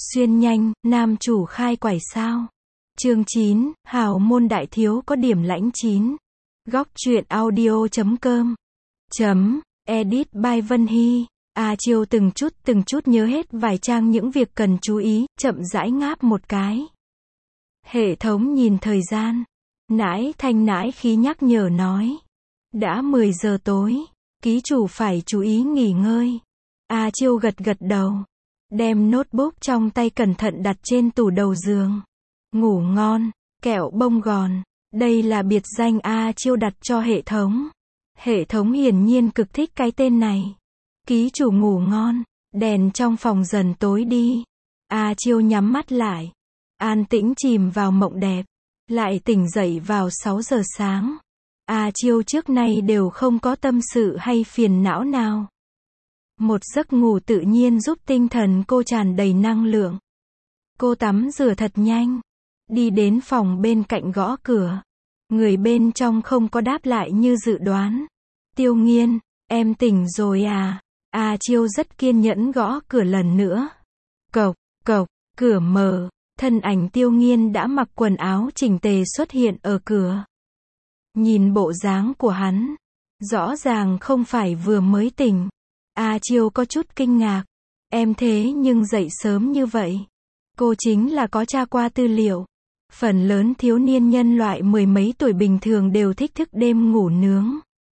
Xuyên nhanh, nam chủ khai quải sao? Chương 9, hào môn đại thiếu có điểm lãnh 9. Góc truyện audio.com Edit by Vân Hy. Chiêu từng chút nhớ hết vài trang những việc cần chú ý, chậm rãi ngáp một cái. Hệ thống nhìn thời gian. Nãi thanh nãi khí nhắc nhở nói. Đã 10 giờ tối, ký chủ phải chú ý nghỉ ngơi. Chiêu gật đầu. Đem notebook trong tay cẩn thận đặt trên tủ đầu giường. Ngủ ngon, kẹo bông gòn. Đây là biệt danh Chiêu đặt cho hệ thống. Hệ thống hiển nhiên cực thích cái tên này. Ký chủ ngủ ngon, đèn trong phòng dần tối đi. Chiêu nhắm mắt lại. An tĩnh chìm vào mộng đẹp. Lại tỉnh dậy vào 6 giờ sáng. Chiêu trước nay đều không có tâm sự hay phiền não nào. Một giấc ngủ tự nhiên giúp tinh thần cô tràn đầy năng lượng. Cô tắm rửa thật nhanh. Đi đến phòng bên cạnh gõ cửa. Người bên trong không có đáp lại như dự đoán. Tiêu Nghiên, em tỉnh rồi à? Chiêu rất kiên nhẫn gõ cửa lần nữa. Cộc, cộc, cửa mở. Thân ảnh Tiêu Nghiên đã mặc quần áo chỉnh tề xuất hiện ở cửa. Nhìn bộ dáng của hắn, rõ ràng không phải vừa mới tỉnh. Chiêu có chút kinh ngạc. Em thế nhưng dậy sớm như vậy. Cô chính là có tra qua tư liệu. Phần lớn thiếu niên nhân loại mười mấy tuổi bình thường đều thích thức đêm ngủ nướng.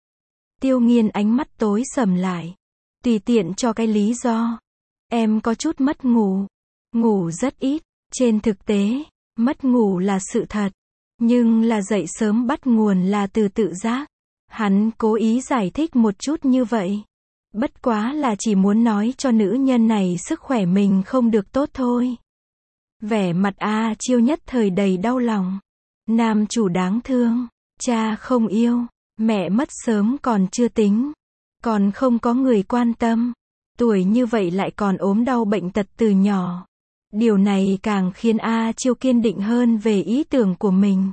Tiêu Nghiên ánh mắt tối sầm lại. Tùy tiện cho cái lý do. Em có chút mất ngủ. Ngủ rất ít. Trên thực tế, mất ngủ là sự thật. Nhưng là dậy sớm bắt nguồn là từ tự giác. Hắn cố ý giải thích một chút như vậy. Bất quá là chỉ muốn nói cho nữ nhân này sức khỏe mình không được tốt thôi. Vẻ mặt Chiêu nhất thời đầy đau lòng. Nam chủ đáng thương. Cha không yêu. Mẹ mất sớm còn chưa tính. Còn không có người quan tâm. Tuổi như vậy lại còn ốm đau bệnh tật từ nhỏ. Điều này càng khiến Chiêu kiên định hơn về ý tưởng của mình.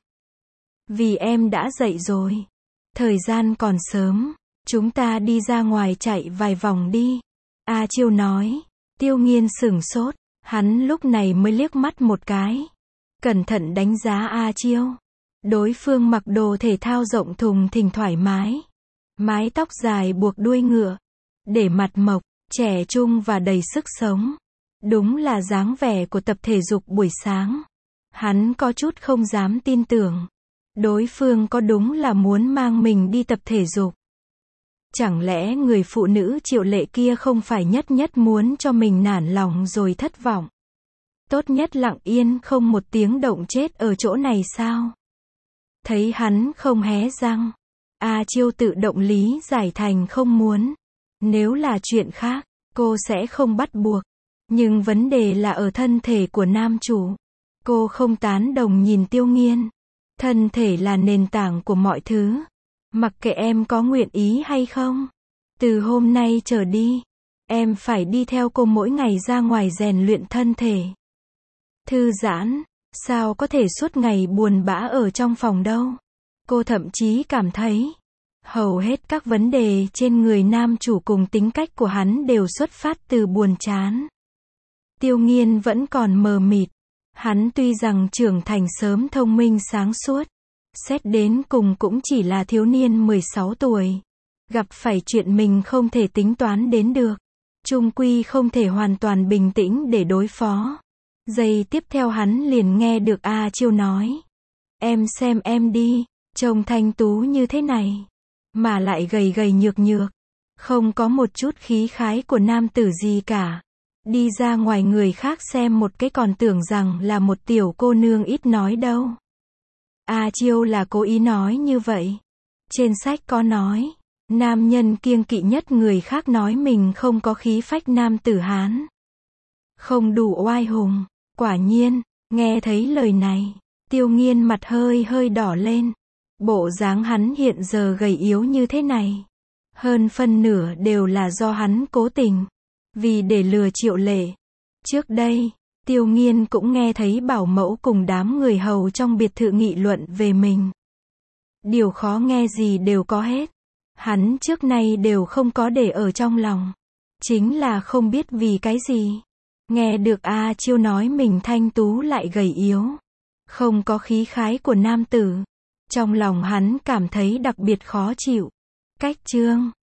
Vì em đã dậy rồi. Thời gian còn sớm. Chúng ta đi ra ngoài chạy vài vòng đi. Chiêu nói. Tiêu Nghiên sửng sốt. Hắn lúc này mới liếc mắt một cái. Cẩn thận đánh giá Chiêu. Đối phương mặc đồ thể thao rộng thùng thình thoải mái. Mái tóc dài buộc đuôi ngựa. Để mặt mộc, trẻ trung và đầy sức sống. Đúng là dáng vẻ của tập thể dục buổi sáng. Hắn có chút không dám tin tưởng. Đối phương có đúng là muốn mang mình đi tập thể dục. Chẳng lẽ người phụ nữ Triệu Lệ kia không phải nhất muốn cho mình nản lòng rồi thất vọng. Tốt nhất lặng yên không một tiếng động chết ở chỗ này sao? Thấy hắn không hé răng. Chiêu tự động lý giải thành không muốn. Nếu là chuyện khác, cô sẽ không bắt buộc. Nhưng vấn đề là ở thân thể của nam chủ. Cô không tán đồng nhìn Tiêu Nghiên. Thân thể là nền tảng của mọi thứ. Mặc kệ em có nguyện ý hay không. Từ hôm nay trở đi, em phải đi theo cô mỗi ngày ra ngoài rèn luyện thân thể. Thư giãn, sao có thể suốt ngày buồn bã ở trong phòng đâu. Cô thậm chí cảm thấy, hầu hết các vấn đề trên người nam chủ cùng tính cách của hắn đều xuất phát từ buồn chán. Tiêu Nghiên vẫn còn mờ mịt. Hắn tuy rằng trưởng thành sớm thông minh sáng suốt. Xét đến cùng cũng chỉ là thiếu niên 16 tuổi. Gặp phải chuyện mình không thể tính toán đến được. Chung quy không thể hoàn toàn bình tĩnh để đối phó. Giây tiếp theo hắn liền nghe được Chiêu nói. Em xem em đi, trông thanh tú như thế này. Mà lại gầy nhược. Không có một chút khí khái của nam tử gì cả. Đi ra ngoài người khác xem một cái còn tưởng rằng là một tiểu cô nương ít nói đâu. Chiêu là cố ý nói như vậy. Trên sách có nói, nam nhân kiêng kỵ nhất người khác nói mình không có khí phách nam tử Hán. Không đủ oai hùng. Quả nhiên, nghe thấy lời này, Tiêu Nghiên mặt hơi đỏ lên. Bộ dáng hắn hiện giờ gầy yếu như thế này. Hơn phân nửa đều là do hắn cố tình. Vì để lừa Triệu Lệ. Trước đây, Tiêu Nghiên cũng nghe thấy bảo mẫu cùng đám người hầu trong biệt thự nghị luận về mình. Điều khó nghe gì đều có hết. Hắn trước nay đều không có để ở trong lòng. Chính là không biết vì cái gì. Nghe được A Chiêu nói mình thanh tú lại gầy yếu, không có khí khái của nam tử. Trong lòng hắn cảm thấy đặc biệt khó chịu. Cách chương